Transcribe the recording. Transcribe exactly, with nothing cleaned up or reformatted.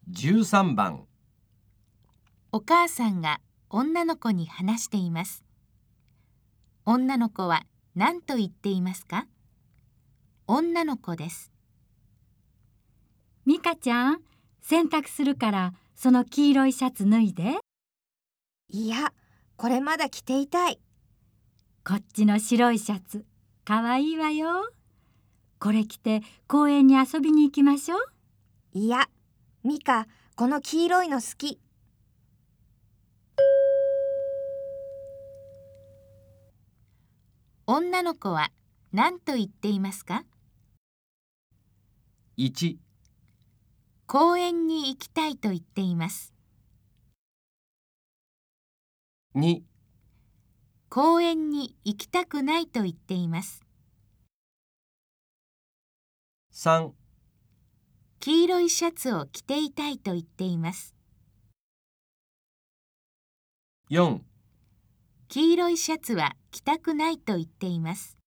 じゅうさんばん。 お母さんが女の子に話しています。女の子は何と言っていますか？女の子です。 ミカちゃん、洗濯するからその黄色いシャツ脱いで。 いや、これまだ着ていたい。 こっちの白いシャツ、かわいいわよ。これ着て公園に遊びに行きましょう。 いや、ミカ、この黄色いの好き。 女の子は何と言っていますか？ いち、 公園に行きたいと言っています。 に、 公園に行きたくないと言っています。 さん、 黄色いシャツを着ていたいと言っています。 よん、 黄色いシャツは着たくないと言っています。